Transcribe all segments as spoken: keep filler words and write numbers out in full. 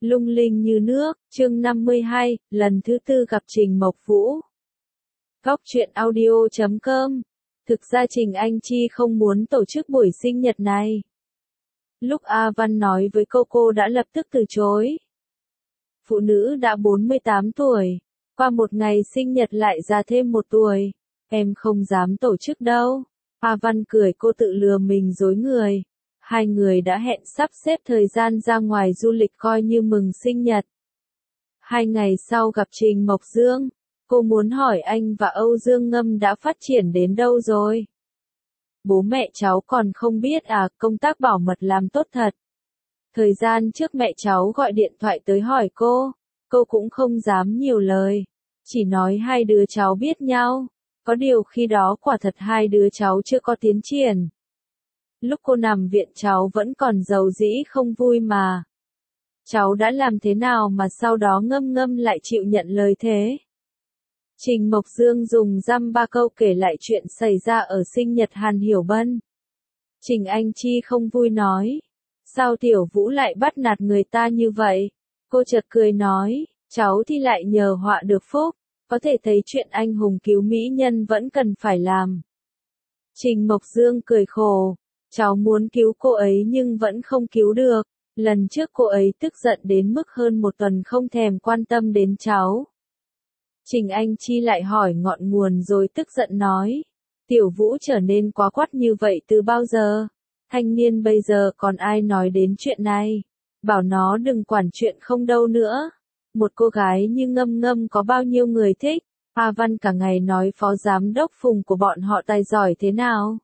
Lung linh như nước, chương năm mươi hai, lần thứ tư gặp Trình Mộc Vũ. Góc truyện audio chấm com. Thực ra Trình Anh Chi không muốn tổ chức buổi sinh nhật này. Lúc A Văn nói với cô cô đã lập tức từ chối. Phụ nữ đã bốn mươi tám tuổi, qua một ngày sinh nhật lại già thêm một tuổi, em không dám tổ chức đâu. A Văn cười cô tự lừa mình dối người. Hai người đã hẹn sắp xếp thời gian ra ngoài du lịch coi như mừng sinh nhật. Hai ngày sau gặp Trình Mộc Dương, cô muốn hỏi anh và Âu Dương Ngâm đã phát triển đến đâu rồi. Bố mẹ cháu còn không biết à, công tác bảo mật làm tốt thật. Thời gian trước mẹ cháu gọi điện thoại tới hỏi cô, cô cũng không dám nhiều lời, chỉ nói hai đứa cháu biết nhau, có điều khi đó quả thật hai đứa cháu chưa có tiến triển. Lúc cô nằm viện cháu vẫn còn dầu dĩ không vui mà. Cháu đã làm thế nào mà sau đó Ngâm Ngâm lại chịu nhận lời thế? Trình Mộc Dương dùng dăm ba câu kể lại chuyện xảy ra ở sinh nhật Hàn Hiểu Bân. Trình Anh Chi không vui nói. Sao Tiểu Vũ lại bắt nạt người ta như vậy? Cô chợt cười nói, cháu thì lại nhờ họa được phúc, có thể thấy chuyện anh hùng cứu mỹ nhân vẫn cần phải làm. Trình Mộc Dương cười khổ. Cháu muốn cứu cô ấy nhưng vẫn không cứu được. Lần trước cô ấy tức giận đến mức hơn một tuần không thèm quan tâm đến cháu. Trình Anh Chi lại hỏi ngọn nguồn rồi tức giận nói. Tiểu Vũ trở nên quá quắt như vậy từ bao giờ? Thanh niên bây giờ còn ai nói đến chuyện này? Bảo nó đừng quản chuyện không đâu nữa. Một cô gái như Ngâm Ngâm có bao nhiêu người thích? A Văn cả ngày nói phó giám đốc Phùng của bọn họ tài giỏi thế nào?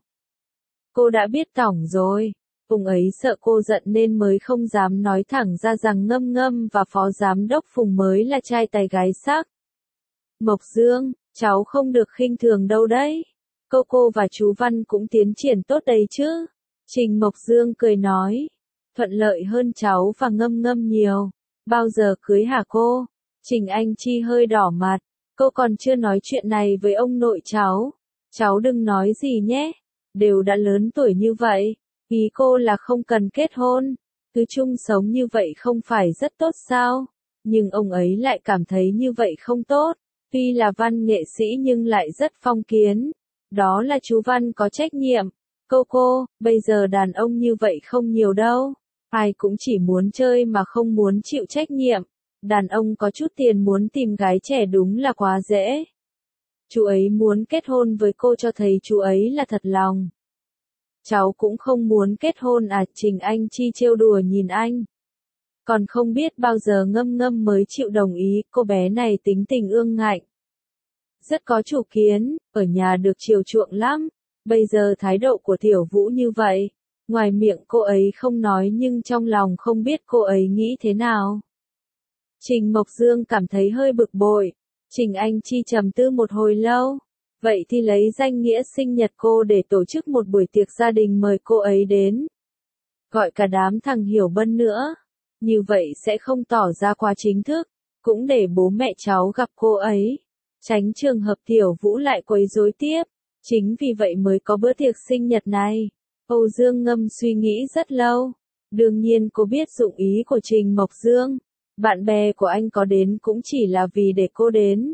Cô đã biết tỏng rồi. Phùng ấy sợ cô giận nên mới không dám nói thẳng ra rằng Ngâm Ngâm và phó giám đốc Phùng mới là trai tài gái sắc. Mộc Dương, cháu không được khinh thường đâu đấy. Cô cô và chú Văn cũng tiến triển tốt đấy chứ. Trình Mộc Dương cười nói. Thuận lợi hơn cháu và Ngâm Ngâm nhiều. Bao giờ cưới hả cô? Trình Anh Chi hơi đỏ mặt. Cô còn chưa nói chuyện này với ông nội cháu. Cháu đừng nói gì nhé. Đều đã lớn tuổi như vậy, ý cô là không cần kết hôn, cứ chung sống như vậy không phải rất tốt sao? Nhưng ông ấy lại cảm thấy như vậy không tốt, tuy là văn nghệ sĩ nhưng lại rất phong kiến. Đó là chú Văn có trách nhiệm. Cô cô, bây giờ đàn ông như vậy không nhiều đâu, ai cũng chỉ muốn chơi mà không muốn chịu trách nhiệm. Đàn ông có chút tiền muốn tìm gái trẻ đúng là quá dễ. Chú ấy muốn kết hôn với cô cho thấy chú ấy là thật lòng. Cháu cũng không muốn kết hôn à? Trình Anh Chi trêu đùa nhìn anh. Còn không biết bao giờ Ngâm Ngâm mới chịu đồng ý, cô bé này tính tình ương ngạnh. Rất có chủ kiến, ở nhà được chiều chuộng lắm. Bây giờ thái độ của Tiểu Vũ như vậy, ngoài miệng cô ấy không nói nhưng trong lòng không biết cô ấy nghĩ thế nào. Trình Mộc Dương cảm thấy hơi bực bội. Trình Anh Chi trầm tư một hồi lâu. Vậy thì lấy danh nghĩa sinh nhật cô để tổ chức một buổi tiệc gia đình mời cô ấy đến. Gọi cả đám thằng Hiểu Bân nữa. Như vậy sẽ không tỏ ra quá chính thức. Cũng để bố mẹ cháu gặp cô ấy. Tránh trường hợp Tiểu Vũ lại quấy rối tiếp. Chính vì vậy mới có bữa tiệc sinh nhật này. Âu Dương Ngâm suy nghĩ rất lâu. Đương nhiên cô biết dụng ý của Trình Mộc Dương. Bạn bè của anh có đến cũng chỉ là vì để cô đến.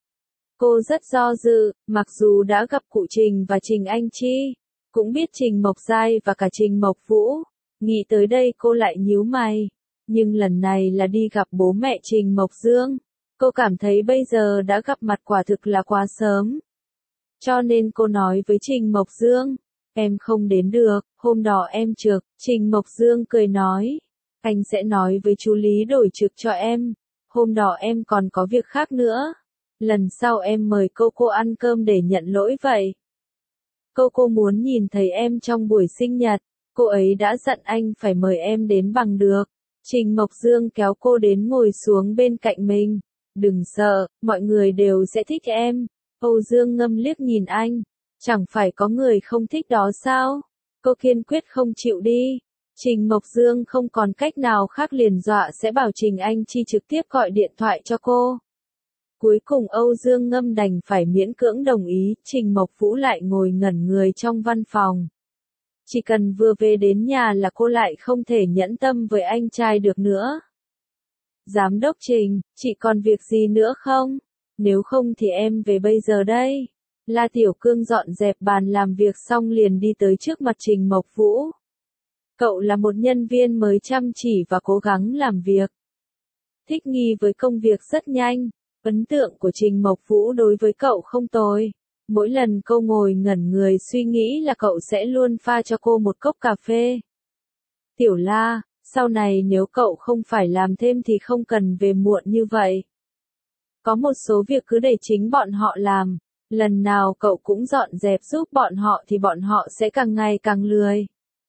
Cô rất do dự, mặc dù đã gặp cụ Trình và Trình Anh Chi, cũng biết Trình Mộc Giai và cả Trình Mộc Vũ. Nghĩ tới đây cô lại nhíu mày. Nhưng lần này là đi gặp bố mẹ Trình Mộc Dương. Cô cảm thấy bây giờ đã gặp mặt quả thực là quá sớm. Cho nên cô nói với Trình Mộc Dương, em không đến được, hôm đó em trực. Trình Mộc Dương cười nói, anh sẽ nói với chú Lý đổi trực cho em. Hôm đó em còn có việc khác nữa. Lần sau em mời cô cô ăn cơm để nhận lỗi vậy. Cô cô muốn nhìn thấy em trong buổi sinh nhật. Cô ấy đã dặn anh phải mời em đến bằng được. Trình Mộc Dương kéo cô đến ngồi xuống bên cạnh mình. Đừng sợ, mọi người đều sẽ thích em. Âu Dương Ngâm liếc nhìn anh. Chẳng phải có người không thích đó sao? Cô kiên quyết không chịu đi. Trình Mộc Dương không còn cách nào khác liền dọa sẽ bảo Trình Anh Chi trực tiếp gọi điện thoại cho cô. Cuối cùng Âu Dương Ngâm đành phải miễn cưỡng đồng ý, Trình Mộc Vũ lại ngồi ngẩn người trong văn phòng. Chỉ cần vừa về đến nhà là cô lại không thể nhẫn tâm với anh trai được nữa. Giám đốc Trình, chị còn việc gì nữa không? Nếu không thì em về bây giờ đây. La Tiểu Cương dọn dẹp bàn làm việc xong liền đi tới trước mặt Trình Mộc Vũ. Cậu là một nhân viên mới chăm chỉ và cố gắng làm việc. Thích nghi với công việc rất nhanh. Ấn tượng của Trình Mộc Vũ đối với cậu không tồi. Mỗi lần cô ngồi ngẩn người suy nghĩ là cậu sẽ luôn pha cho cô một cốc cà phê. Tiểu La, sau này nếu cậu không phải làm thêm thì không cần về muộn như vậy. Có một số việc cứ để chính bọn họ làm. Lần nào cậu cũng dọn dẹp giúp bọn họ thì bọn họ sẽ càng ngày càng lười.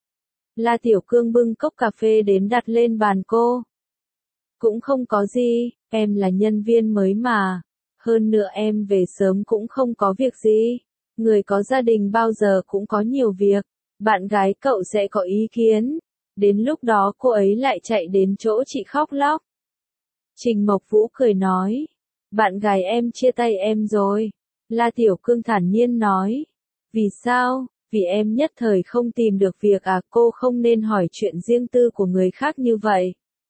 La Tiểu Cương bưng cốc cà phê đến đặt lên bàn cô. Cũng không có gì, em là nhân viên mới mà. Hơn nữa em về sớm cũng không có việc gì. Người có gia đình bao giờ cũng có nhiều việc. Bạn gái cậu sẽ có ý kiến. Đến lúc đó cô ấy lại chạy đến chỗ chị khóc lóc. Trình Mộc Vũ cười nói. Bạn gái em chia tay em rồi. La Tiểu Cương thản nhiên nói. Vì sao? Vì em nhất thời không tìm được việc à? Cô không nên hỏi chuyện riêng tư của người khác như vậy.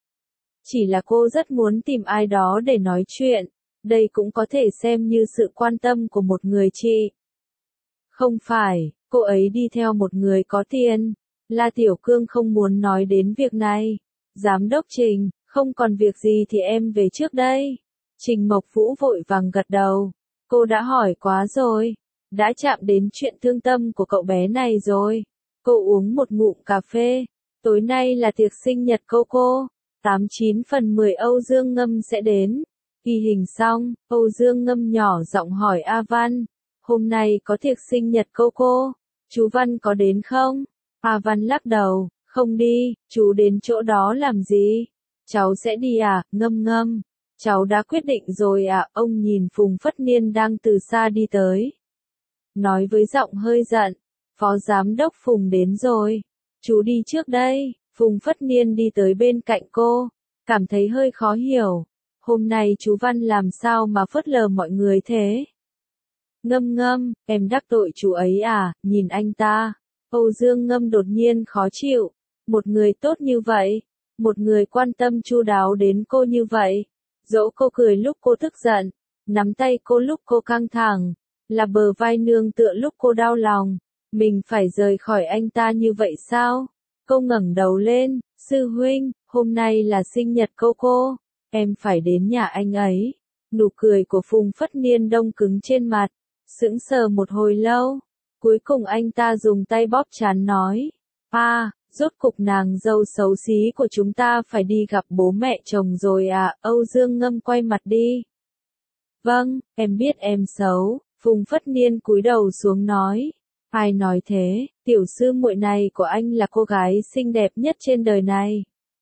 Chỉ là cô rất muốn tìm ai đó để nói chuyện. Đây cũng có thể xem như sự quan tâm của một người chị. Không phải, cô ấy đi theo một người có tiền. La Tiểu Cương không muốn nói đến việc này. Giám đốc Trình, không còn việc gì thì em về trước đây. Trình Mộc Vũ vội vàng gật đầu. Cô đã hỏi quá rồi. Đã chạm đến chuyện thương tâm của cậu bé này rồi. Cô uống một ngụm cà phê. Tối nay là tiệc sinh nhật cô cô. tám chín phần mười Âu Dương Ngâm sẽ đến. Ghi hình xong, Âu Dương Ngâm nhỏ giọng hỏi A Văn. Hôm nay có tiệc sinh nhật cô cô. Chú Văn có đến không? A Văn lắc đầu. Không đi, chú đến chỗ đó làm gì? Cháu sẽ đi à? Ngâm Ngâm. Cháu đã quyết định rồi à? Ông nhìn Phùng Phất Niên đang từ xa đi tới. Nói với giọng hơi giận. Phó giám đốc Phùng đến rồi. Chú đi trước đây. Phùng Phất Niên đi tới bên cạnh cô. Cảm thấy hơi khó hiểu. Hôm nay chú Văn làm sao mà phớt lờ mọi người thế? Ngâm Ngâm, em đắc tội chú ấy à? Nhìn anh ta. Âu Dương Ngâm đột nhiên khó chịu. Một người tốt như vậy. Một người quan tâm chu đáo đến cô như vậy. Dỗ cô cười lúc cô tức giận. Nắm tay cô lúc cô căng thẳng. Là bờ vai nương tựa lúc cô đau lòng. Mình phải rời khỏi anh ta như vậy sao? Cô ngẩng đầu lên. Sư huynh, hôm nay là sinh nhật cô cô. Em phải đến nhà anh ấy. Nụ cười của Phùng Phất Niên đông cứng trên mặt. Sững sờ một hồi lâu. Cuối cùng anh ta dùng tay bóp trán nói. À, rốt cục nàng dâu xấu xí của chúng ta phải đi gặp bố mẹ chồng rồi à? Âu Dương Ngâm quay mặt đi. Vâng, em biết em xấu. Phùng Phất Niên cúi đầu xuống nói. Ai nói thế? Tiểu sư muội này của anh là cô gái xinh đẹp nhất trên đời này.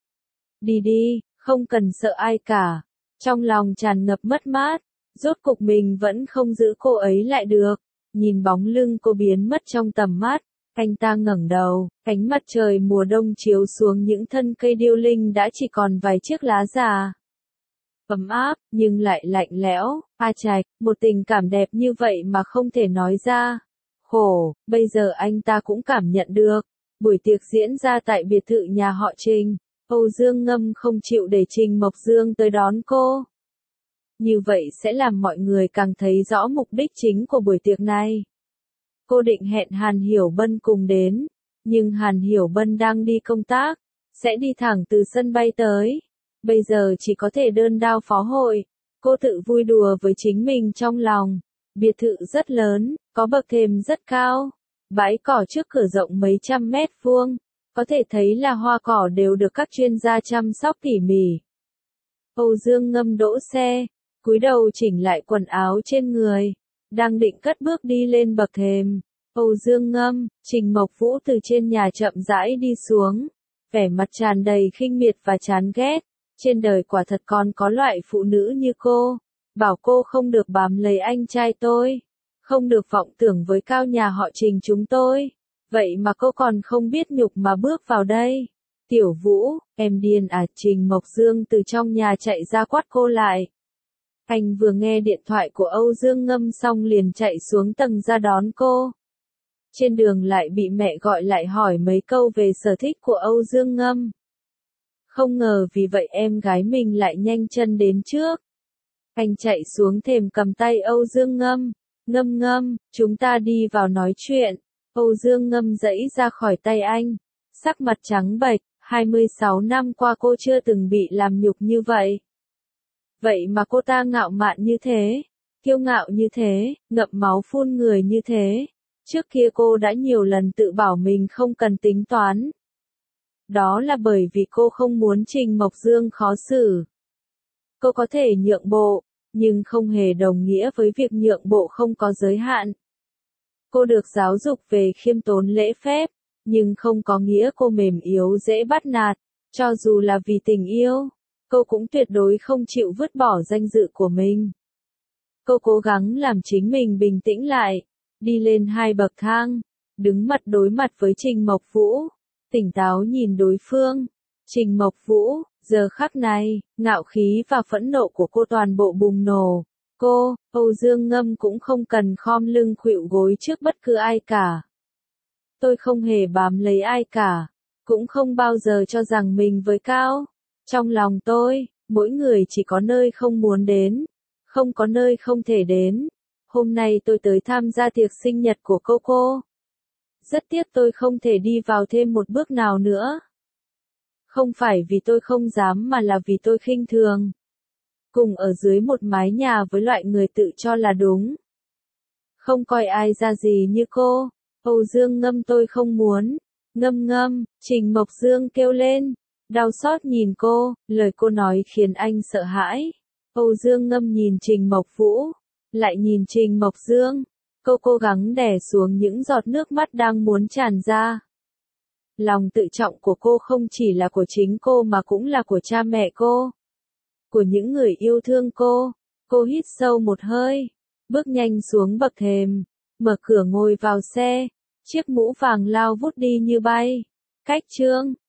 Đi đi, không cần sợ ai cả. Trong lòng tràn ngập mất mát. Rốt cục mình vẫn không giữ cô ấy lại được. Nhìn bóng lưng cô biến mất trong tầm mắt. Anh ta ngẩng đầu. Ánh mặt trời mùa đông chiếu xuống những thân cây điêu linh đã chỉ còn vài chiếc lá già. Ấm áp, nhưng lại lạnh lẽo. A Trạch, một tình cảm đẹp như vậy mà không thể nói ra. Khổ, bây giờ anh ta cũng cảm nhận được. Buổi tiệc diễn ra tại biệt thự nhà họ Trình. Âu Dương Ngâm không chịu để Trình Mộc Dương tới đón cô. Như vậy sẽ làm mọi người càng thấy rõ mục đích chính của buổi tiệc này. Cô định hẹn Hàn Hiểu Bân cùng đến. Nhưng Hàn Hiểu Bân đang đi công tác. Sẽ đi thẳng từ sân bay tới. Bây giờ chỉ có thể đơn đao phó hội. Cô tự vui đùa với chính mình trong lòng. Biệt thự rất lớn, có bậc thềm rất cao. Bãi cỏ trước cửa rộng mấy trăm mét vuông. Có thể thấy là hoa cỏ đều được các chuyên gia chăm sóc tỉ mỉ. Âu Dương Ngâm đỗ xe, cúi đầu chỉnh lại quần áo trên người. Đang định cất bước đi lên bậc thềm. Âu Dương Ngâm, Trình Mộc Vũ từ trên nhà chậm rãi đi xuống. Vẻ mặt tràn đầy khinh miệt và chán ghét. Trên đời quả thật còn có loại phụ nữ như cô. Bảo cô không được bám lấy anh trai tôi. Không được vọng tưởng với cao nhà họ Trình chúng tôi. Vậy mà cô còn không biết nhục mà bước vào đây. Tiểu Vũ, em điên à? Trình Mộc Dương từ trong nhà chạy ra quát cô lại. Anh vừa nghe điện thoại của Âu Dương Ngâm xong liền chạy xuống tầng ra đón cô. Trên đường lại bị mẹ gọi lại hỏi mấy câu về sở thích của Âu Dương Ngâm. Không ngờ vì vậy em gái mình lại nhanh chân đến trước. Anh chạy xuống thềm cầm tay Âu Dương Ngâm. Ngâm ngâm, chúng ta đi vào nói chuyện. Âu Dương Ngâm giãy ra khỏi tay anh. Sắc mặt trắng bệch, hai mươi sáu năm qua cô chưa từng bị làm nhục như vậy. Vậy mà cô ta ngạo mạn như thế, kiêu ngạo như thế, ngậm máu phun người như thế. Trước kia cô đã nhiều lần tự bảo mình không cần tính toán. Đó là bởi vì cô không muốn Trình Mộc Dương khó xử. Cô có thể nhượng bộ, nhưng không hề đồng nghĩa với việc nhượng bộ không có giới hạn. Cô được giáo dục về khiêm tốn lễ phép, nhưng không có nghĩa cô mềm yếu dễ bắt nạt. Cho dù là vì tình yêu, cô cũng tuyệt đối không chịu vứt bỏ danh dự của mình. Cô cố gắng làm chính mình bình tĩnh lại, đi lên hai bậc thang, đứng mặt đối mặt với Trình Mộc Vũ, tỉnh táo nhìn đối phương. Trình Mộc Vũ, giờ khắc này, ngạo khí và phẫn nộ của cô toàn bộ bùng nổ. Cô, Âu Dương Ngâm cũng không cần khom lưng khuỵu gối trước bất cứ ai cả. Tôi không hề bám lấy ai cả, cũng không bao giờ cho rằng mình với cao. Trong lòng tôi, mỗi người chỉ có nơi không muốn đến, không có nơi không thể đến. Hôm nay tôi tới tham gia tiệc sinh nhật của cô cô. Rất tiếc tôi không thể đi vào thêm một bước nào nữa. Không phải vì tôi không dám mà là vì tôi khinh thường. Cùng ở dưới một mái nhà với loại người tự cho là đúng. Không coi ai ra gì như cô. Âu Dương Ngâm tôi không muốn. Ngâm ngâm, Trình Mộc Dương kêu lên. Đau xót nhìn cô, lời cô nói khiến anh sợ hãi. Âu Dương Ngâm nhìn Trình Mộc Vũ, lại nhìn Trình Mộc Dương. Cô cố gắng đè xuống những giọt nước mắt đang muốn tràn ra. Lòng tự trọng của cô không chỉ là của chính cô mà cũng là của cha mẹ cô. Của những người yêu thương cô. Cô hít sâu một hơi, bước nhanh xuống bậc thềm, mở cửa ngồi vào xe. Chiếc mũ vàng lao vút đi như bay. Cách chương